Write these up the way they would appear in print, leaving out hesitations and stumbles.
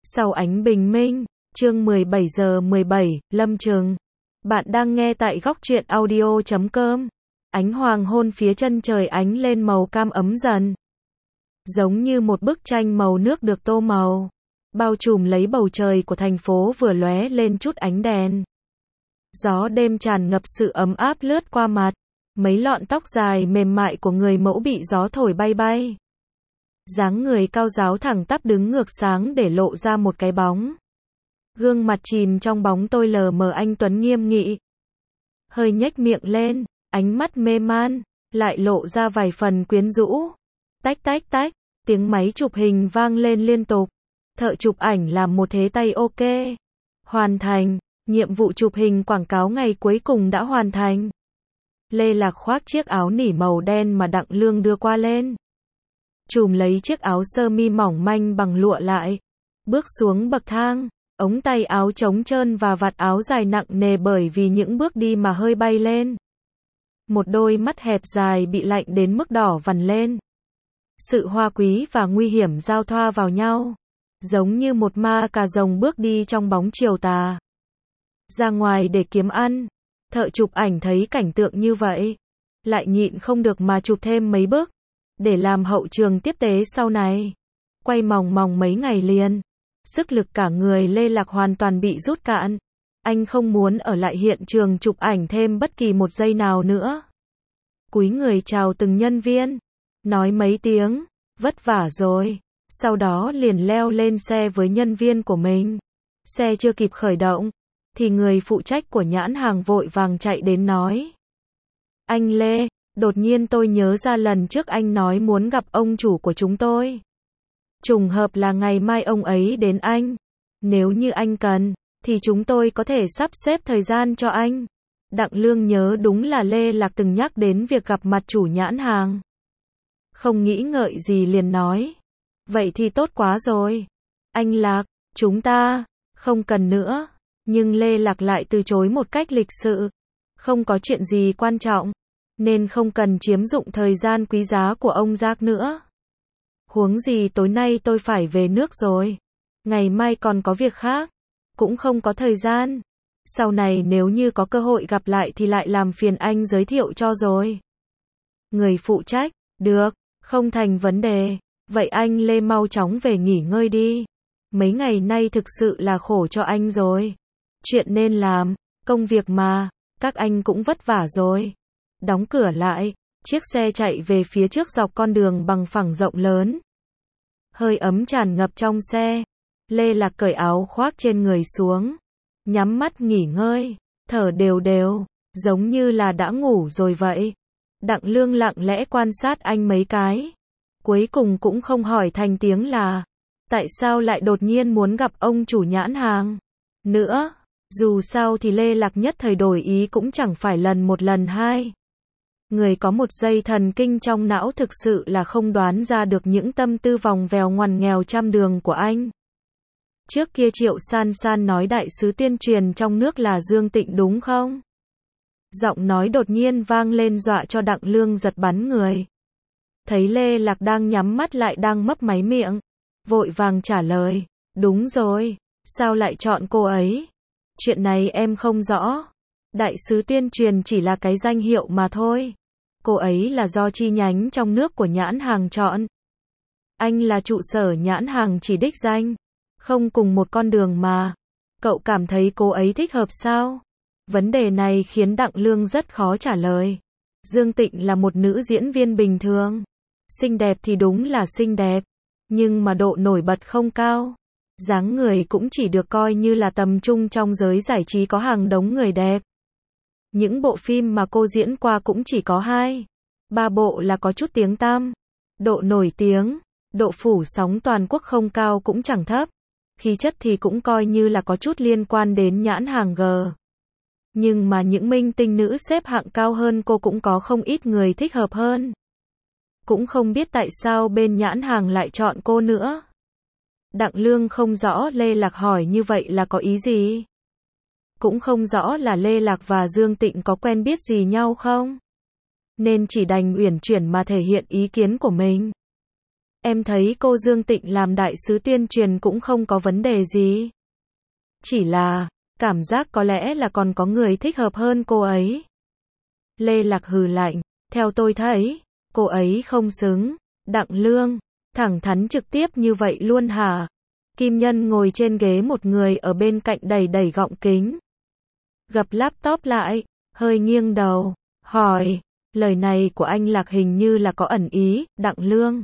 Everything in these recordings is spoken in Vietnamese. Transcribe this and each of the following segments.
Sau ánh bình minh, chương 17:17, Lâm Trừng. Bạn đang nghe tại góc truyện audio.com. Ánh hoàng hôn phía chân trời ánh lên màu cam ấm dần. Giống như một bức tranh màu nước được tô màu. Bao trùm lấy bầu trời của thành phố vừa lóe lên chút ánh đèn. Gió đêm tràn ngập sự ấm áp lướt qua mặt. Mấy lọn tóc dài mềm mại của người mẫu bị gió thổi bay bay. Dáng người cao ráo thẳng tắp đứng ngược sáng để lộ ra một cái bóng. Gương mặt chìm trong bóng tôi lờ mờ anh tuấn nghiêm nghị. Hơi nhếch miệng lên, ánh mắt mê man, lại lộ ra vài phần quyến rũ. Tách tách tách, tiếng máy chụp hình vang lên liên tục. Thợ chụp ảnh làm một thế tay ok. Hoàn thành, nhiệm vụ chụp hình quảng cáo ngày cuối cùng đã hoàn thành. Lê Lạc khoác chiếc áo nỉ màu đen mà Đặng Lương đưa qua lên. Chùm lấy chiếc áo sơ mi mỏng manh bằng lụa lại. Bước xuống bậc thang, ống tay áo trống trơn và vạt áo dài nặng nề bởi vì những bước đi mà hơi bay lên. Một đôi mắt hẹp dài bị lạnh đến mức đỏ vằn lên. Sự hoa quý và nguy hiểm giao thoa vào nhau. Giống như một ma cà rồng bước đi trong bóng chiều tà. Ra ngoài để kiếm ăn. Thợ chụp ảnh thấy cảnh tượng như vậy. Lại nhịn không được mà chụp thêm mấy bức. Để làm hậu trường tiếp tế sau này. Quay mòng mòng mấy ngày liền. Sức lực cả người Lê Lạc hoàn toàn bị rút cạn. Anh không muốn ở lại hiện trường chụp ảnh thêm bất kỳ một giây nào nữa. Cúi người chào từng nhân viên. Nói mấy tiếng, vất vả rồi. Sau đó liền leo lên xe với nhân viên của mình. Xe chưa kịp khởi động. Thì người phụ trách của nhãn hàng vội vàng chạy đến nói. Anh Lê, đột nhiên tôi nhớ ra lần trước anh nói muốn gặp ông chủ của chúng tôi. Trùng hợp là ngày mai ông ấy đến anh. Nếu như anh cần, thì chúng tôi có thể sắp xếp thời gian cho anh. Đặng Lương nhớ đúng là Lê Lạc từng nhắc đến việc gặp mặt chủ nhãn hàng. Không nghĩ ngợi gì liền nói. Vậy thì tốt quá rồi. Anh Lạc, chúng ta, không cần nữa. Nhưng Lê Lạc lại từ chối một cách lịch sự. Không có chuyện gì quan trọng. Nên không cần chiếm dụng thời gian quý giá của ông Giác nữa. Huống gì tối nay tôi phải về nước rồi. Ngày mai còn có việc khác. Cũng không có thời gian. Sau này nếu như có cơ hội gặp lại thì lại làm phiền anh giới thiệu cho rồi. Người phụ trách, được, không thành vấn đề. Vậy anh Lê mau chóng về nghỉ ngơi đi. Mấy ngày nay thực sự là khổ cho anh rồi. Chuyện nên làm, công việc mà, các anh cũng vất vả rồi. Đóng cửa lại, chiếc xe chạy về phía trước dọc con đường bằng phẳng rộng lớn. Hơi ấm tràn ngập trong xe. Lê Lạc cởi áo khoác trên người xuống. Nhắm mắt nghỉ ngơi, thở đều đều, giống như là đã ngủ rồi vậy. Đặng Lương lặng lẽ quan sát anh mấy cái. Cuối cùng cũng không hỏi thành tiếng là, tại sao lại đột nhiên muốn gặp ông chủ nhãn hàng nữa. Dù sao thì Lê Lạc nhất thời đổi ý cũng chẳng phải lần một lần hai. Người có một dây thần kinh trong não thực sự là không đoán ra được những tâm tư vòng vèo ngoằn nghèo trăm đường của anh. Trước kia Triệu San San nói đại sứ tuyên truyền trong nước là Dương Tịnh đúng không? Giọng nói đột nhiên vang lên dọa cho Đặng Lương giật bắn người. Thấy Lê Lạc đang nhắm mắt lại đang mấp máy miệng. Vội vàng trả lời. Đúng rồi, sao lại chọn cô ấy? Chuyện này em không rõ. Đại sứ tuyên truyền chỉ là cái danh hiệu mà thôi. Cô ấy là do chi nhánh trong nước của nhãn hàng chọn. Anh là trụ sở nhãn hàng chỉ đích danh. Không cùng một con đường mà. Cậu cảm thấy cô ấy thích hợp sao? Vấn đề này khiến Đặng Lương rất khó trả lời. Dương Tịnh là một nữ diễn viên bình thường. Xinh đẹp thì đúng là xinh đẹp. Nhưng mà độ nổi bật không cao. Dáng người cũng chỉ được coi như là tầm trung trong giới giải trí có hàng đống người đẹp. Những bộ phim mà cô diễn qua cũng chỉ có 2-3 bộ là có chút tiếng tăm. Độ nổi tiếng, độ phủ sóng toàn quốc không cao cũng chẳng thấp. Khí chất thì cũng coi như là có chút liên quan đến nhãn hàng G. Nhưng mà những minh tinh nữ xếp hạng cao hơn cô cũng có không ít người thích hợp hơn. Cũng không biết tại sao bên nhãn hàng lại chọn cô nữa. Đặng Lương không rõ Lê Lạc hỏi như vậy là có ý gì. Cũng không rõ là Lê Lạc và Dương Tịnh có quen biết gì nhau không. Nên chỉ đành uyển chuyển mà thể hiện ý kiến của mình. Em thấy cô Dương Tịnh làm đại sứ tuyên truyền cũng không có vấn đề gì. Chỉ là, cảm giác có lẽ là còn có người thích hợp hơn cô ấy. Lê Lạc hừ lạnh, theo tôi thấy, cô ấy không xứng. Đặng Lương, thẳng thắn trực tiếp như vậy luôn hả? Kim Nhân ngồi trên ghế, một người ở bên cạnh đẩy gọng kính. Gập laptop lại, hơi nghiêng đầu, hỏi, lời này của anh Lạc hình như là có ẩn ý. Đặng Lương.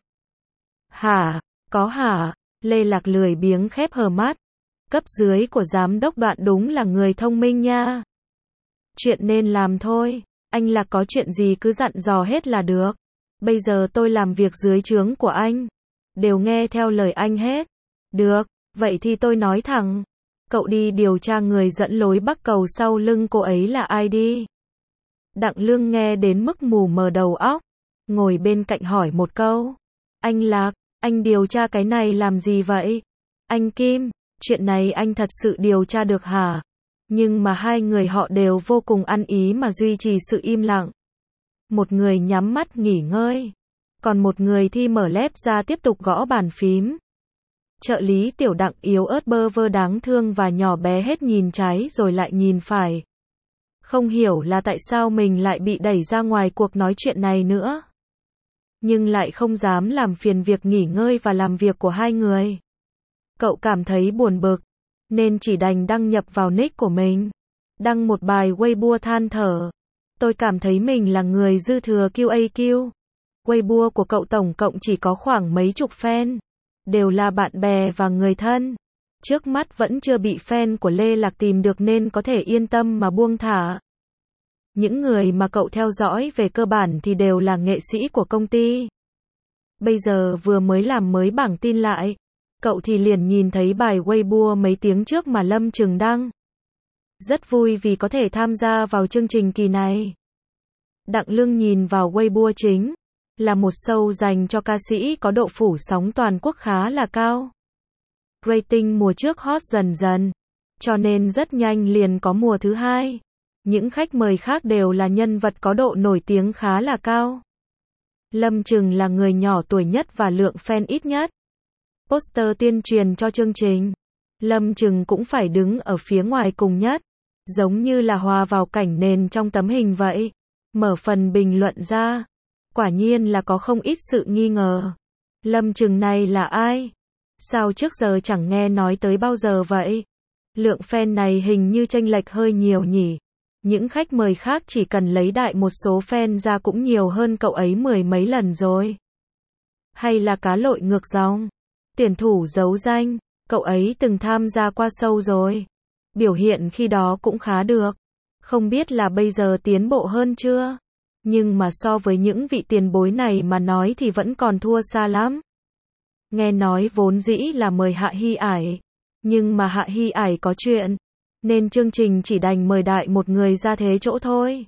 Hả? Có hả? Lê Lạc lười biếng khép hờ mắt. Cấp dưới của giám đốc Đoạn đúng là người thông minh nha. Chuyện nên làm thôi, anh Lạc có chuyện gì cứ dặn dò hết là được. Bây giờ tôi làm việc dưới trướng của anh, đều nghe theo lời anh hết. Được, vậy thì tôi nói thẳng, cậu đi điều tra người dẫn lối Bắc Cầu sau lưng cô ấy là ai đi. Đặng Lương nghe đến mức mù mờ đầu óc, ngồi bên cạnh hỏi một câu. Anh Lạc, anh điều tra cái này làm gì vậy? Anh Kim, chuyện này anh thật sự điều tra được hả? Nhưng mà hai người họ đều vô cùng ăn ý mà duy trì sự im lặng. Một người nhắm mắt nghỉ ngơi, còn một người thì mở lép ra tiếp tục gõ bàn phím. Trợ lý Tiểu Đặng yếu ớt bơ vơ đáng thương và nhỏ bé hết nhìn trái rồi lại nhìn phải. Không hiểu là tại sao mình lại bị đẩy ra ngoài cuộc nói chuyện này nữa. Nhưng lại không dám làm phiền việc nghỉ ngơi và làm việc của hai người. Cậu cảm thấy buồn bực, nên chỉ đành đăng nhập vào nick của mình. Đăng một bài Weibo than thở. Tôi cảm thấy mình là người dư thừa QAQ. Weibo của cậu tổng cộng chỉ có khoảng mấy chục fan. Đều là bạn bè và người thân. Trước mắt vẫn chưa bị fan của Lê Lạc tìm được nên có thể yên tâm mà buông thả. Những người mà cậu theo dõi về cơ bản thì đều là nghệ sĩ của công ty. Bây giờ vừa mới làm mới bảng tin lại, cậu thì liền nhìn thấy bài Weibo mấy tiếng trước mà Lâm Trừng đăng. Rất vui vì có thể tham gia vào chương trình kỳ này. Đặng Lương nhìn vào Weibo chính, là một show dành cho ca sĩ có độ phủ sóng toàn quốc khá là cao. Rating mùa trước hot dần dần, cho nên rất nhanh liền có mùa thứ hai. Những khách mời khác đều là nhân vật có độ nổi tiếng khá là cao. Lâm Trừng là người nhỏ tuổi nhất và lượng fan ít nhất. Poster tuyên truyền cho chương trình, Lâm Trừng cũng phải đứng ở phía ngoài cùng nhất, giống như là hòa vào cảnh nền trong tấm hình vậy. Mở phần bình luận ra, quả nhiên là có không ít sự nghi ngờ. Lâm Trừng này là ai? Sao trước giờ chẳng nghe nói tới bao giờ vậy? Lượng fan này hình như chênh lệch hơi nhiều nhỉ. Những khách mời khác chỉ cần lấy đại một số fan ra cũng nhiều hơn cậu ấy mười mấy lần rồi. Hay là cá lội ngược dòng? Tuyển thủ giấu danh, cậu ấy từng tham gia qua show rồi. Biểu hiện khi đó cũng khá được. Không biết là bây giờ tiến bộ hơn chưa? Nhưng mà so với những vị tiền bối này mà nói thì vẫn còn thua xa lắm. Nghe nói vốn dĩ là mời Hạ Hy Ải, nhưng mà Hạ Hy Ải có chuyện, nên chương trình chỉ đành mời đại một người ra thế chỗ thôi.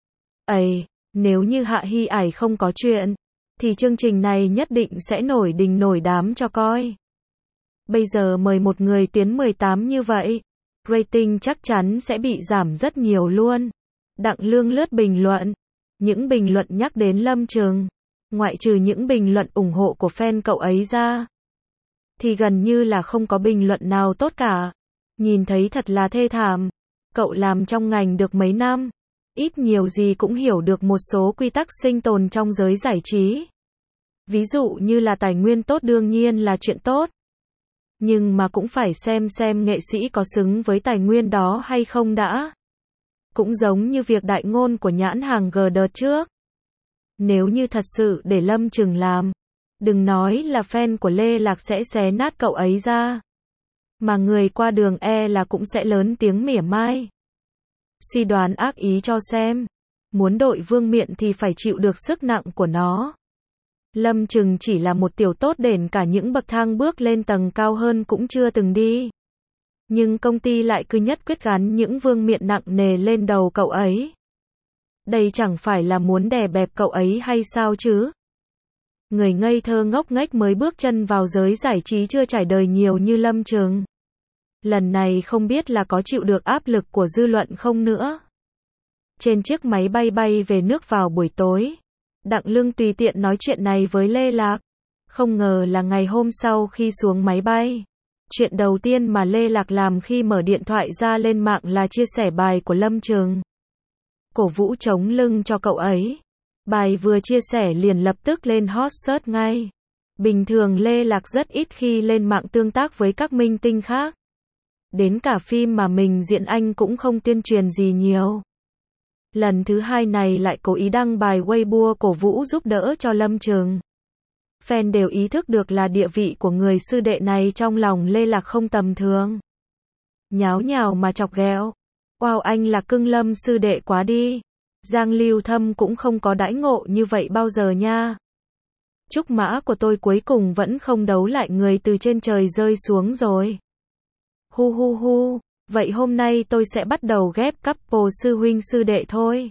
Ây, nếu như Hạ Hy Ải không có chuyện, thì chương trình này nhất định sẽ nổi đình nổi đám cho coi. Bây giờ mời một người tiến 18 như vậy, rating chắc chắn sẽ bị giảm rất nhiều luôn. Đặng Lương lướt bình luận, những bình luận nhắc đến Lâm Trừng, ngoại trừ những bình luận ủng hộ của fan cậu ấy ra, thì gần như là không có bình luận nào tốt cả. Nhìn thấy thật là thê thảm. Cậu làm trong ngành được mấy năm, ít nhiều gì cũng hiểu được một số quy tắc sinh tồn trong giới giải trí. Ví dụ như là tài nguyên tốt đương nhiên là chuyện tốt, nhưng mà cũng phải xem nghệ sĩ có xứng với tài nguyên đó hay không đã. Cũng giống như việc đại ngôn của nhãn hàng G đợt trước. Nếu như thật sự để Lâm Trừng làm, đừng nói là fan của Lê Lạc sẽ xé nát cậu ấy ra, mà người qua đường là cũng sẽ lớn tiếng mỉa mai. Suy đoán ác ý cho xem, muốn đội vương miện thì phải chịu được sức nặng của nó. Lâm Trừng chỉ là một tiểu tốt đền cả những bậc thang bước lên tầng cao hơn cũng chưa từng đi. Nhưng công ty lại cứ nhất quyết gắn những vương miện nặng nề lên đầu cậu ấy. Đây chẳng phải là muốn đè bẹp cậu ấy hay sao chứ? Người ngây thơ ngốc nghếch mới bước chân vào giới giải trí chưa trải đời nhiều như Lâm Trừng. Lần này không biết là có chịu được áp lực của dư luận không nữa. Trên chiếc máy bay về nước vào buổi tối, Đặng Lương tùy tiện nói chuyện này với Lê Lạc. Không ngờ là ngày hôm sau khi xuống máy bay, chuyện đầu tiên mà Lê Lạc làm khi mở điện thoại ra lên mạng là chia sẻ bài của Lâm Trừng. Cổ vũ chống lưng cho cậu ấy. Bài vừa chia sẻ liền lập tức lên hot search ngay. Bình thường Lê Lạc rất ít khi lên mạng tương tác với các minh tinh khác. Đến cả phim mà mình diễn anh cũng không tuyên truyền gì nhiều. Lần thứ hai này lại cố ý đăng bài Weibo cổ vũ giúp đỡ cho Lâm Trừng. Fan đều ý thức được là địa vị của người sư đệ này trong lòng Lê Lạc không tầm thường. Nháo nhào mà chọc ghẹo. Wow, anh là cưng Lâm sư đệ quá đi. Giang Lưu Thâm cũng không có đãi ngộ như vậy bao giờ nha. Trúc mã của tôi cuối cùng vẫn không đấu lại người từ trên trời rơi xuống rồi. Hu hu hu, vậy hôm nay tôi sẽ bắt đầu ghép couple sư huynh sư đệ thôi.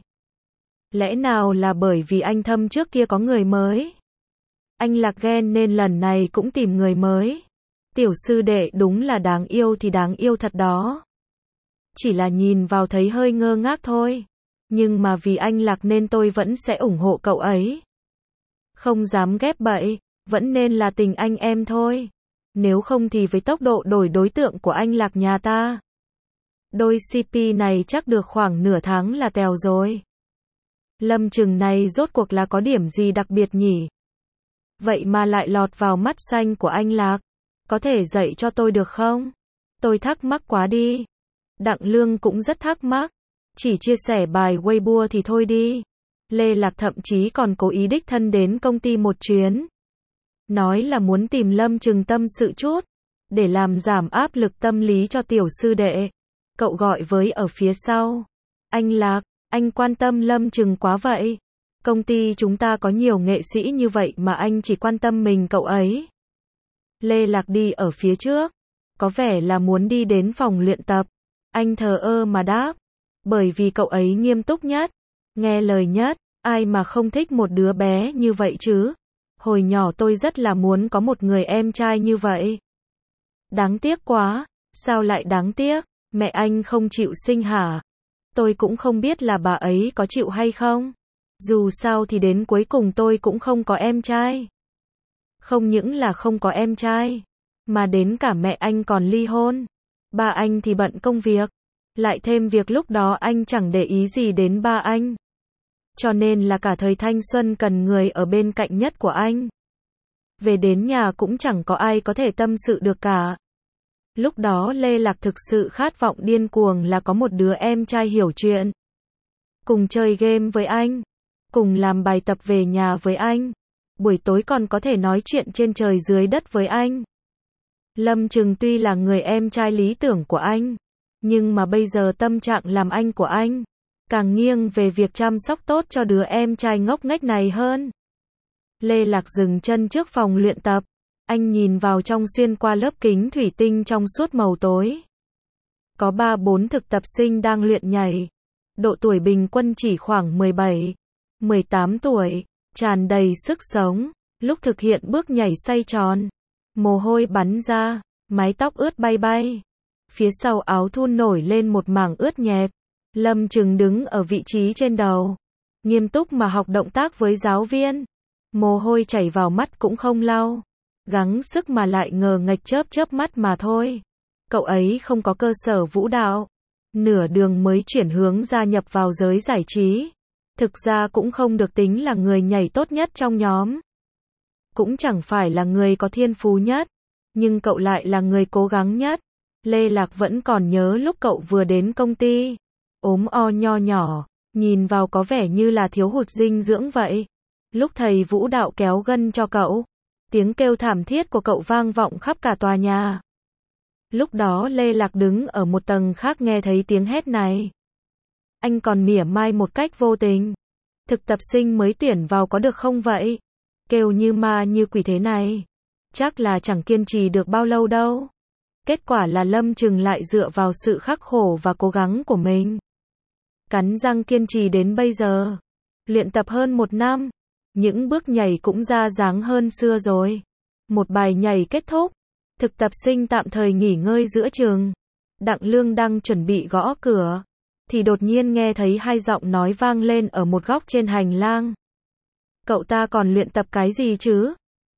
Lẽ nào là bởi vì anh Thâm trước kia có người mới? Anh Lạc ghen nên lần này cũng tìm người mới. Tiểu sư đệ đúng là đáng yêu thì đáng yêu thật đó. Chỉ là nhìn vào thấy hơi ngơ ngác thôi. Nhưng mà vì anh Lạc nên tôi vẫn sẽ ủng hộ cậu ấy. Không dám ghép bậy, vẫn nên là tình anh em thôi. Nếu không thì với tốc độ đổi đối tượng của anh Lạc nhà ta, đôi CP này chắc được khoảng nửa tháng là tèo rồi. Lâm Trừng này rốt cuộc là có điểm gì đặc biệt nhỉ? Vậy mà lại lọt vào mắt xanh của anh Lạc. Có thể dạy cho tôi được không? Tôi thắc mắc quá đi. Đặng Lương cũng rất thắc mắc. Chỉ chia sẻ bài Weibo thì thôi đi. Lê Lạc thậm chí còn cố ý đích thân đến công ty một chuyến. Nói là muốn tìm Lâm Trừng tâm sự chút. Để làm giảm áp lực tâm lý cho tiểu sư đệ. Cậu gọi với ở phía sau. Anh Lạc, anh quan tâm Lâm Trừng quá vậy. Công ty chúng ta có nhiều nghệ sĩ như vậy mà anh chỉ quan tâm mình cậu ấy. Lê Lạc đi ở phía trước. Có vẻ là muốn đi đến phòng luyện tập. Anh thờ ơ mà đáp. Bởi vì cậu ấy nghiêm túc nhất. Nghe lời nhất. Ai mà không thích một đứa bé như vậy chứ. Hồi nhỏ tôi rất là muốn có một người em trai như vậy. Đáng tiếc quá. Sao lại đáng tiếc? Mẹ anh không chịu sinh hả? Tôi cũng không biết là bà ấy có chịu hay không. Dù sao thì đến cuối cùng tôi cũng không có em trai. Không những là không có em trai, mà đến cả mẹ anh còn ly hôn. Ba anh thì bận công việc. Lại thêm việc lúc đó anh chẳng để ý gì đến ba anh. Cho nên là cả thời thanh xuân cần người ở bên cạnh nhất của anh. Về đến nhà cũng chẳng có ai có thể tâm sự được cả. Lúc đó Lê Lạc thực sự khát vọng điên cuồng là có một đứa em trai hiểu chuyện. Cùng chơi game với anh. Cùng làm bài tập về nhà với anh. Buổi tối còn có thể nói chuyện trên trời dưới đất với anh. Lâm Trừng tuy là người em trai lý tưởng của anh. Nhưng mà bây giờ tâm trạng làm anh của anh càng nghiêng về việc chăm sóc tốt cho đứa em trai ngốc nghếch này hơn. Lê Lạc dừng chân trước phòng luyện tập. Anh nhìn vào trong xuyên qua lớp kính thủy tinh trong suốt màu tối. Có 3-4 thực tập sinh đang luyện nhảy. Độ tuổi bình quân chỉ khoảng 17, 18 tuổi. Tràn đầy sức sống. Lúc thực hiện bước nhảy xoay tròn. Mồ hôi bắn ra. Mái tóc ướt bay bay. Phía sau áo thun nổi lên một mảng ướt nhẹp. Lâm Trừng đứng ở vị trí trên đầu. Nghiêm túc mà học động tác với giáo viên. Mồ hôi chảy vào mắt cũng không lau. Gắng sức mà lại ngờ nghệch chớp chớp mắt mà thôi. Cậu ấy không có cơ sở vũ đạo. Nửa đường mới chuyển hướng gia nhập vào giới giải trí. Thực ra cũng không được tính là người nhảy tốt nhất trong nhóm. Cũng chẳng phải là người có thiên phú nhất. Nhưng cậu lại là người cố gắng nhất. Lê Lạc vẫn còn nhớ lúc cậu vừa đến công ty. Ốm o nho nhỏ. Nhìn vào có vẻ như là thiếu hụt dinh dưỡng vậy. Lúc thầy vũ đạo kéo gân cho cậu. Tiếng kêu thảm thiết của cậu vang vọng khắp cả tòa nhà. Lúc đó Lê Lạc đứng ở một tầng khác nghe thấy tiếng hét này. Anh còn mỉa mai một cách vô tình. Thực tập sinh mới tuyển vào có được không vậy? Kêu như ma như quỷ thế này. Chắc là chẳng kiên trì được bao lâu đâu. Kết quả là Lâm Trừng lại dựa vào sự khắc khổ và cố gắng của mình. Cắn răng kiên trì đến bây giờ. Luyện tập hơn 1 năm. Những bước nhảy cũng ra dáng hơn xưa rồi. Một bài nhảy kết thúc. Thực tập sinh tạm thời nghỉ ngơi giữa chừng. Đặng Lương đang chuẩn bị gõ cửa. Thì đột nhiên nghe thấy 2 giọng nói vang lên ở một góc trên hành lang. Cậu ta còn luyện tập cái gì chứ?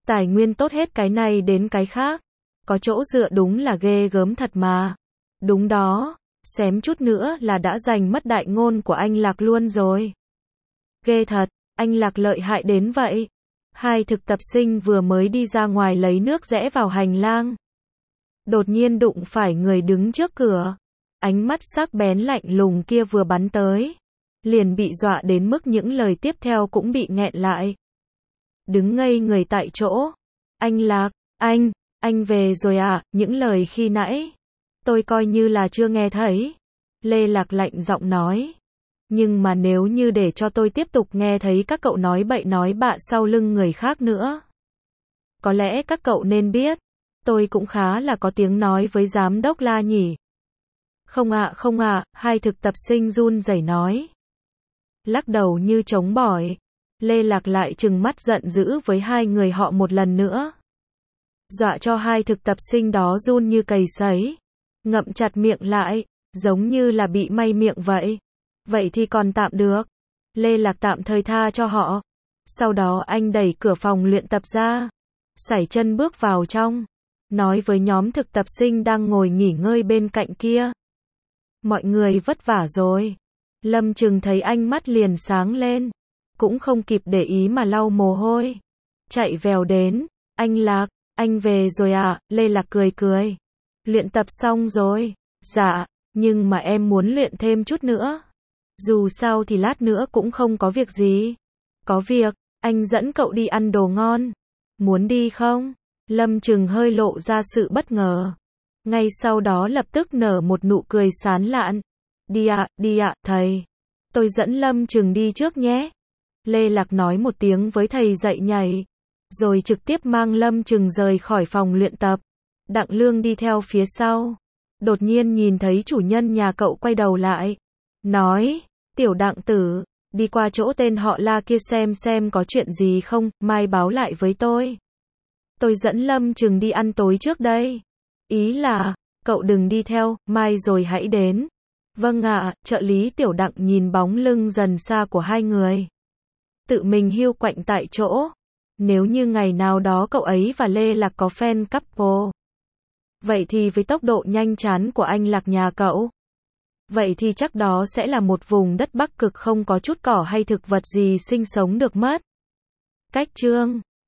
Tài nguyên tốt hết cái này đến cái khác. Có chỗ dựa đúng là ghê gớm thật mà. Đúng đó, xém chút nữa là đã giành mất đại ngôn của anh Lạc luôn rồi. Ghê thật, anh Lạc lợi hại đến vậy. Hai thực tập sinh vừa mới đi ra ngoài lấy nước rẽ vào hành lang. Đột nhiên đụng phải người đứng trước cửa. Ánh mắt sắc bén lạnh lùng kia vừa bắn tới. Liền bị dọa đến mức những lời tiếp theo cũng bị nghẹn lại. Đứng ngây người tại chỗ. Anh Lạc, anh về rồi à, những lời khi nãy. Tôi coi như là chưa nghe thấy. Lê Lạc lạnh giọng nói. Nhưng mà nếu như để cho tôi tiếp tục nghe thấy các cậu nói bậy nói bạ sau lưng người khác nữa. Có lẽ các cậu nên biết. Tôi cũng khá là có tiếng nói với giám đốc La nhỉ. Không ạ, hai thực tập sinh run rẩy nói. Lắc đầu như trống bỏi. Lê Lạc lại trừng mắt giận dữ với hai người họ một lần nữa. Dọa cho hai thực tập sinh đó run như cầy sấy. Ngậm chặt miệng lại, giống như là bị may miệng vậy. Vậy thì còn tạm được. Lê Lạc tạm thời tha cho họ. Sau đó anh đẩy cửa phòng luyện tập ra. Sải chân bước vào trong. Nói với nhóm thực tập sinh đang ngồi nghỉ ngơi bên cạnh kia. Mọi người vất vả rồi. Lâm Trừng thấy anh mắt liền sáng lên. Cũng không kịp để ý mà lau mồ hôi. Chạy vèo đến. Anh Lạc, anh về rồi à? Lê Lạc cười cười. Luyện tập xong rồi. Dạ, nhưng mà em muốn luyện thêm chút nữa. Dù sao thì lát nữa cũng không có việc gì. Có việc, anh dẫn cậu đi ăn đồ ngon. Muốn đi không? Lâm Trừng hơi lộ ra sự bất ngờ. Ngay sau đó lập tức nở một nụ cười sán lạn. Đi ạ, thầy. Tôi dẫn Lâm Trừng đi trước nhé. Lê Lạc nói một tiếng với thầy dạy nhảy. Rồi trực tiếp mang Lâm Trừng rời khỏi phòng luyện tập. Đặng Lương đi theo phía sau. Đột nhiên nhìn thấy chủ nhân nhà cậu quay đầu lại. Nói, tiểu Đặng tử, đi qua chỗ tên họ La kia xem có chuyện gì không, mai báo lại với tôi. Tôi dẫn Lâm Trừng đi ăn tối trước đây. Ý là, cậu đừng đi theo, mai rồi hãy đến. Vâng ạ, trợ lý tiểu Đặng nhìn bóng lưng dần xa của hai người. Tự mình hiu quạnh tại chỗ. Nếu như ngày nào đó cậu ấy và Lê Lạc có fan couple. Vậy thì với tốc độ nhanh chán của anh Lạc nhà cậu. Vậy thì chắc đó sẽ là một vùng đất Bắc Cực không có chút cỏ hay thực vật gì sinh sống được mất. Cách chương